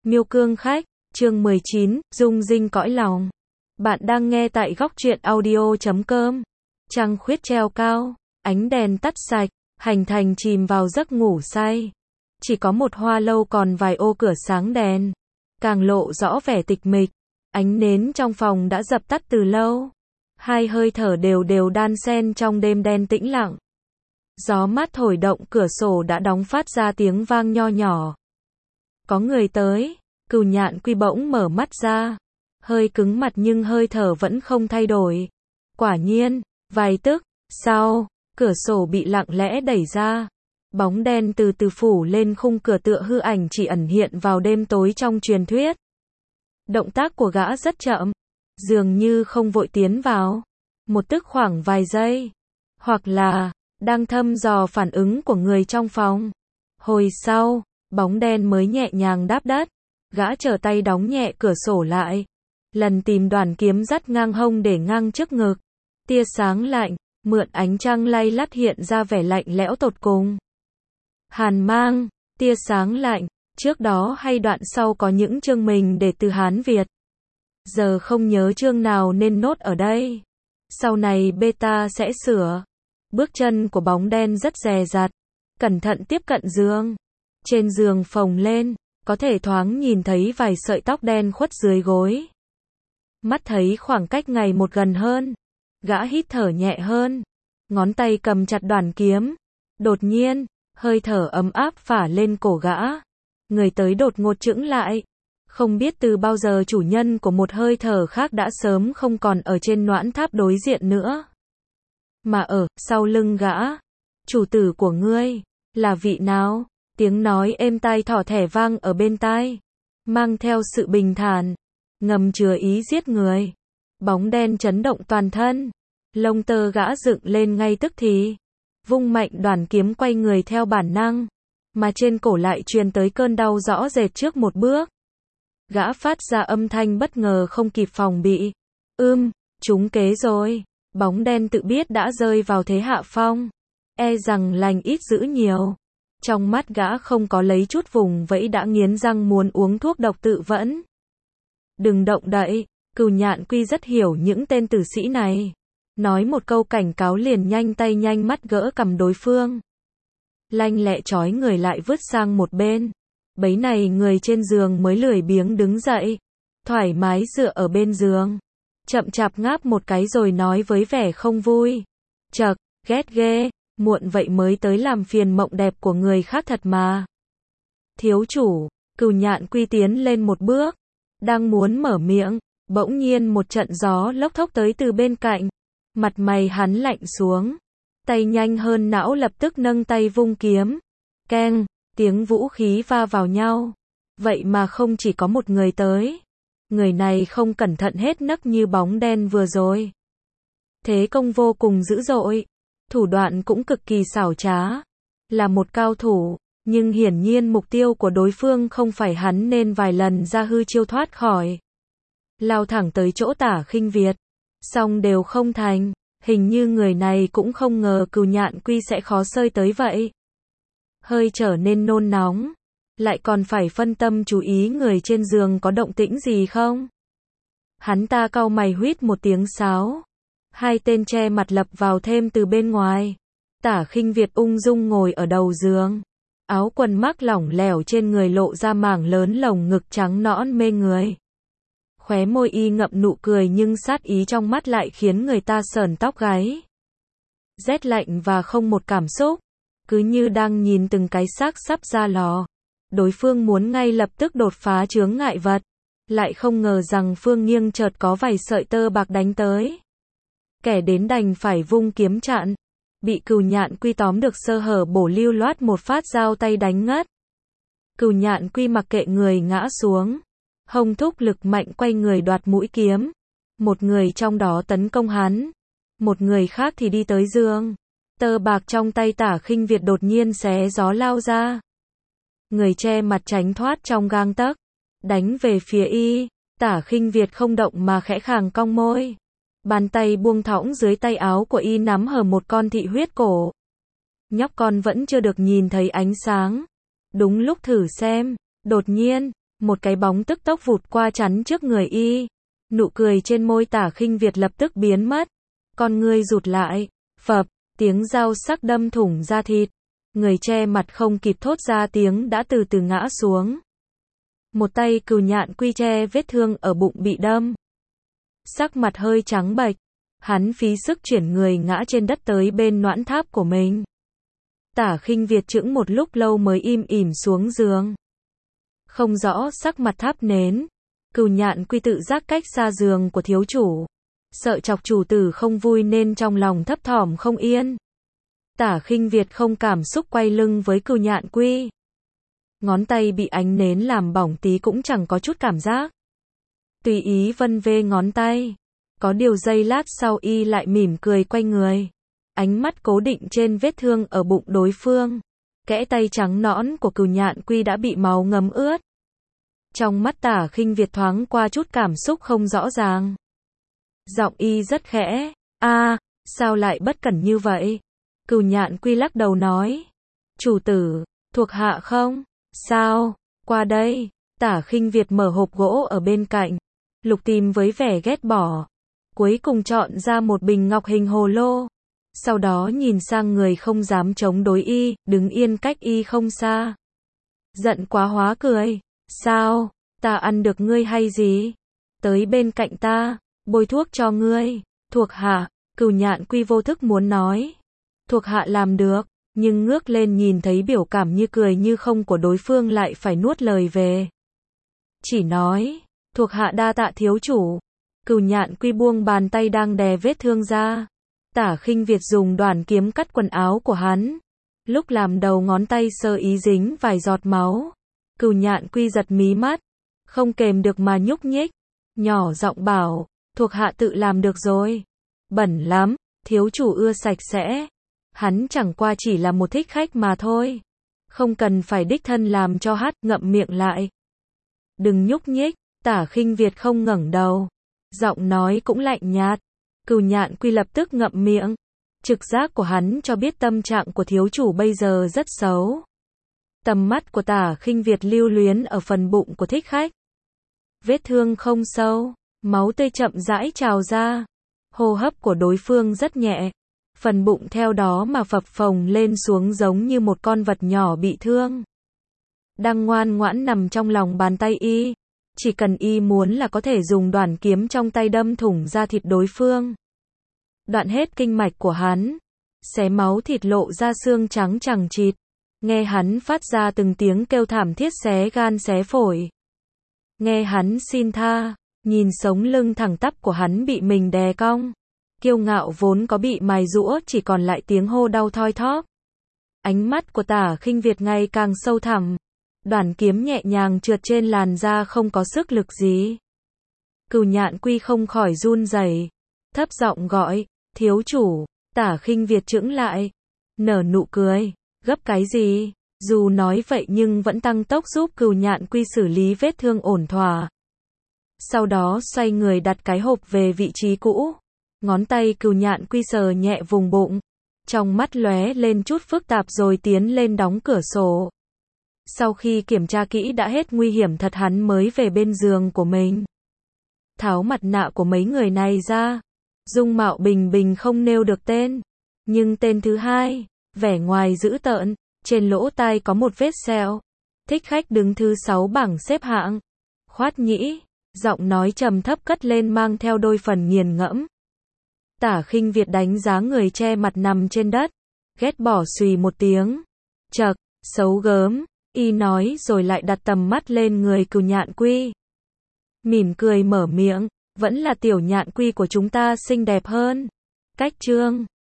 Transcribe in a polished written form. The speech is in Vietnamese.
Miêu Cương Khách, chương 19, Dung Dinh Cõi Lòng. Bạn đang nghe tại góc truyện audio.com. Trăng khuyết treo cao, ánh đèn tắt sạch, Hành Thành chìm vào giấc ngủ say. Chỉ có một hoa lâu còn vài ô cửa sáng đèn, càng lộ rõ vẻ tịch mịch. Ánh nến trong phòng đã dập tắt từ lâu. Hai hơi thở đều đều đan xen trong đêm đen tĩnh lặng. Gió mát thổi động cửa sổ đã đóng phát ra tiếng vang nho nhỏ. Có người tới, Cửu Nhạn Quy bỗng mở mắt ra. Hơi cứng mặt nhưng hơi thở vẫn không thay đổi. Quả nhiên, vài tức sau, cửa sổ bị lặng lẽ đẩy ra. Bóng đen từ từ phủ lên khung cửa tựa hư ảnh chỉ ẩn hiện vào đêm tối trong truyền thuyết. Động tác của gã rất chậm, dường như không vội tiến vào. Một tức khoảng vài giây, hoặc là đang thăm dò phản ứng của người trong phòng. Hồi sau, bóng đen mới nhẹ nhàng đáp đất. Gã trở tay đóng nhẹ cửa sổ lại. Lần tìm đoàn kiếm dắt ngang hông để ngang trước ngực. Tia sáng lạnh, mượn ánh trăng lay lắt hiện ra vẻ lạnh lẽo tột cùng. Hàn mang, tia sáng lạnh, trước đó hay đoạn sau có những chương mình để từ Hán Việt. Giờ không nhớ chương nào nên nốt ở đây. Sau này beta sẽ sửa. Bước chân của bóng đen rất dè dặt, cẩn thận tiếp cận giường. Trên giường phồng lên, có thể thoáng nhìn thấy vài sợi tóc đen khuất dưới gối. Mắt thấy khoảng cách ngày một gần hơn. Gã hít thở nhẹ hơn. Ngón tay cầm chặt đoàn kiếm. Đột nhiên, hơi thở ấm áp phả lên cổ gã. Người tới đột ngột chững lại. Không biết từ bao giờ chủ nhân của một hơi thở khác đã sớm không còn ở trên noãn tháp đối diện nữa. Mà ở sau lưng gã. Chủ tử của ngươi, là vị nào? Tiếng nói êm tai thỏ thẻ vang ở bên tai. Mang theo sự bình thản. Ngầm chứa ý giết người. Bóng đen chấn động toàn thân. Lông tơ gã dựng lên ngay tức thì. Vung mạnh đoàn kiếm quay người theo bản năng. Mà trên cổ lại truyền tới cơn đau rõ rệt trước một bước. Gã phát ra âm thanh bất ngờ không kịp phòng bị. Trúng kế rồi. Bóng đen tự biết đã rơi vào thế hạ phong. E rằng lành ít dữ nhiều. Trong mắt gã không có lấy chút vùng vẫy đã nghiến răng muốn uống thuốc độc tự vẫn. Đừng động đậy. Cửu Nhạn Quy rất hiểu những tên tử sĩ này. Nói một câu cảnh cáo liền nhanh tay nhanh mắt gỡ cầm đối phương. Lanh lẹ trói người lại vứt sang một bên. Bấy này người trên giường mới lười biếng đứng dậy. Thoải mái dựa ở bên giường. Chậm chạp ngáp một cái rồi nói với vẻ không vui. Chậc, ghét ghê, muộn vậy mới tới làm phiền mộng đẹp của người khác thật mà. Thiếu chủ, Cửu Nhạn Quy tiến lên một bước. Đang muốn mở miệng, bỗng nhiên một trận gió lốc thốc tới từ bên cạnh. Mặt mày hắn lạnh xuống. Tay nhanh hơn não lập tức nâng tay vung kiếm. Keng, tiếng vũ khí va vào nhau. Vậy mà không chỉ có một người tới. Người này không cẩn thận hết nấc như bóng đen vừa rồi. Thế công vô cùng dữ dội. Thủ đoạn cũng cực kỳ xảo trá. Là một cao thủ, nhưng hiển nhiên mục tiêu của đối phương không phải hắn nên vài lần ra hư chiêu thoát khỏi. Lao thẳng tới chỗ Tả Khinh Việt. Song đều không thành. Hình như người này cũng không ngờ Cửu Nhạn Quy sẽ khó xơi tới vậy. Hơi trở nên nôn nóng. Lại còn phải phân tâm chú ý người trên giường có động tĩnh gì không. Hắn ta cau mày huýt một tiếng sáo. Hai tên che mặt lập vào thêm từ bên ngoài. Tả Khinh Việt ung dung ngồi ở đầu giường. Áo quần mắc lỏng lẻo trên người lộ ra mảng lớn lồng ngực trắng nõn mê người. Khóe môi y ngậm nụ cười nhưng sát ý trong mắt lại khiến người ta sởn tóc gáy. Rét lạnh và không một cảm xúc. Cứ như đang nhìn từng cái xác sắp ra lò. Đối phương muốn ngay lập tức đột phá chướng ngại vật. Lại không ngờ rằng phương nghiêng chợt có vài sợi tơ bạc đánh tới. Kẻ đến đành phải vung kiếm chặn. Bị Cửu Nhạn Quy tóm được sơ hở bổ lưu loát một phát giao tay đánh ngất. Cửu Nhạn Quy mặc kệ người ngã xuống. Hông thúc lực mạnh quay người đoạt mũi kiếm. Một người trong đó tấn công hắn. Một người khác thì đi tới giường. Tơ bạc trong tay Tả Khinh Việt đột nhiên xé gió lao ra. Người che mặt tránh thoát trong gang tấc. Đánh về phía y. Tả Khinh Việt không động mà khẽ khàng cong môi. Bàn tay buông thõng dưới tay áo của y nắm hở một con thị huyết cổ. Nhóc con vẫn chưa được nhìn thấy ánh sáng. Đúng lúc thử xem. Đột nhiên, Một cái bóng tức tốc vụt qua chắn trước người y. Nụ cười trên môi Tả Khinh Việt lập tức biến mất. Con ngươi rụt lại. Phập, tiếng dao sắc đâm thủng da thịt. Người che mặt không kịp thốt ra tiếng đã từ từ ngã xuống. Một tay Cừu Nhạn Quy che vết thương ở bụng bị đâm. Sắc mặt hơi trắng bệch. Hắn phí sức chuyển người ngã trên đất tới bên noãn tháp của mình. Tả Khinh Việt chững một lúc lâu mới im ỉm xuống giường. Không rõ sắc mặt tháp nến. Cừu Nhạn Quy tự giác cách xa giường của thiếu chủ. Sợ chọc chủ tử không vui nên trong lòng thấp thỏm không yên. Tả Khinh Việt không cảm xúc quay lưng với Cừu Nhạn Quy. Ngón tay bị ánh nến làm bỏng tí cũng chẳng có chút cảm giác. Tùy ý vân vê ngón tay. Có điều giây lát sau y lại mỉm cười quay người. Ánh mắt cố định trên vết thương ở bụng đối phương. Kẽ tay trắng nõn của Cừu Nhạn Quy đã bị máu ngấm ướt. Trong mắt Tả Khinh Việt thoáng qua chút cảm xúc không rõ ràng. Giọng y rất khẽ. Sao lại bất cẩn như vậy? Cừu Nhạn Quy lắc đầu nói. Chủ tử, thuộc hạ không? Sao? Qua đây. Tả Khinh Việt mở hộp gỗ ở bên cạnh. Lục tìm với vẻ ghét bỏ. Cuối cùng chọn ra một bình ngọc hình hồ lô. Sau đó nhìn sang người không dám chống đối y, đứng yên cách y không xa. Giận quá hóa cười. Sao? Ta ăn được ngươi hay gì? Tới bên cạnh ta, bôi thuốc cho ngươi. Thuộc hạ, Cừu Nhạn Quy vô thức muốn nói. Thuộc hạ làm được, nhưng ngước lên nhìn thấy biểu cảm như cười như không của đối phương lại phải nuốt lời về. Chỉ nói, thuộc hạ đa tạ thiếu chủ. Cừu Nhạn Quy buông bàn tay đang đè vết thương ra. Tả Khinh Việt dùng đoản kiếm cắt quần áo của hắn. Lúc làm đầu ngón tay sơ ý dính vài giọt máu. Cừu Nhạn Quy giật mí mắt. Không kềm được mà nhúc nhích. Nhỏ giọng bảo, thuộc hạ tự làm được rồi. Bẩn lắm, thiếu chủ ưa sạch sẽ. Hắn chẳng qua chỉ là một thích khách mà thôi. Không cần phải đích thân làm cho hát, ngậm miệng lại. Đừng nhúc nhích. Tả Khinh Việt không ngẩng đầu. Giọng nói cũng lạnh nhạt. Cừu Nhạn Quy lập tức ngậm miệng. Trực giác của hắn cho biết tâm trạng của thiếu chủ bây giờ rất xấu. Tầm mắt của Tả Khinh Việt lưu luyến ở phần bụng của thích khách. Vết thương không sâu, máu tươi chậm rãi trào ra. Hô hấp của đối phương rất nhẹ. Phần bụng theo đó mà phập phồng lên xuống giống như một con vật nhỏ bị thương. Đang ngoan ngoãn nằm trong lòng bàn tay y. Chỉ cần y muốn là có thể dùng đoản kiếm trong tay đâm thủng da thịt đối phương. Đoạn hết kinh mạch của hắn. Xé máu thịt lộ ra xương trắng chằng chịt. Nghe hắn phát ra từng tiếng kêu thảm thiết xé gan xé phổi. Nghe hắn xin tha. Nhìn sống lưng thẳng tắp của hắn bị mình đè cong. Kiêu ngạo vốn có bị mài giũa chỉ còn lại tiếng hô đau thoi thóp. Ánh mắt của Tả Khinh Việt ngày càng sâu thẳm. Đoản kiếm nhẹ nhàng trượt trên làn da không có sức lực gì. Cừu Nhạn Quy không khỏi run rẩy, thấp giọng gọi, thiếu chủ. Tả Khinh Việt chững lại, nở nụ cười, gấp cái gì? Dù nói vậy nhưng vẫn tăng tốc giúp Cừu Nhạn Quy xử lý vết thương ổn thỏa. Sau đó xoay người đặt cái hộp về vị trí cũ. Ngón tay Cừu Nhạn Quy sờ nhẹ vùng bụng. Trong mắt lóe lên chút phức tạp rồi tiến lên đóng cửa sổ. Sau khi kiểm tra kỹ đã hết nguy hiểm thật hắn mới về bên giường của mình. Tháo mặt nạ của mấy người này ra. Dung mạo bình bình không nêu được tên. Nhưng tên thứ hai, vẻ ngoài dữ tợn, trên lỗ tai có một vết sẹo. Thích khách đứng thứ 6 bảng xếp hạng. Khoát nhĩ, giọng nói trầm thấp cất lên mang theo đôi phần nghiền ngẫm. Tả Khinh Việt đánh giá người che mặt nằm trên đất. Ghét bỏ xùy một tiếng. Chậc, xấu gớm. Y nói rồi lại đặt tầm mắt lên người Cừu Nhạn Quy. Mỉm cười mở miệng, vẫn là tiểu Nhạn Quy của chúng ta xinh đẹp hơn. Cách chương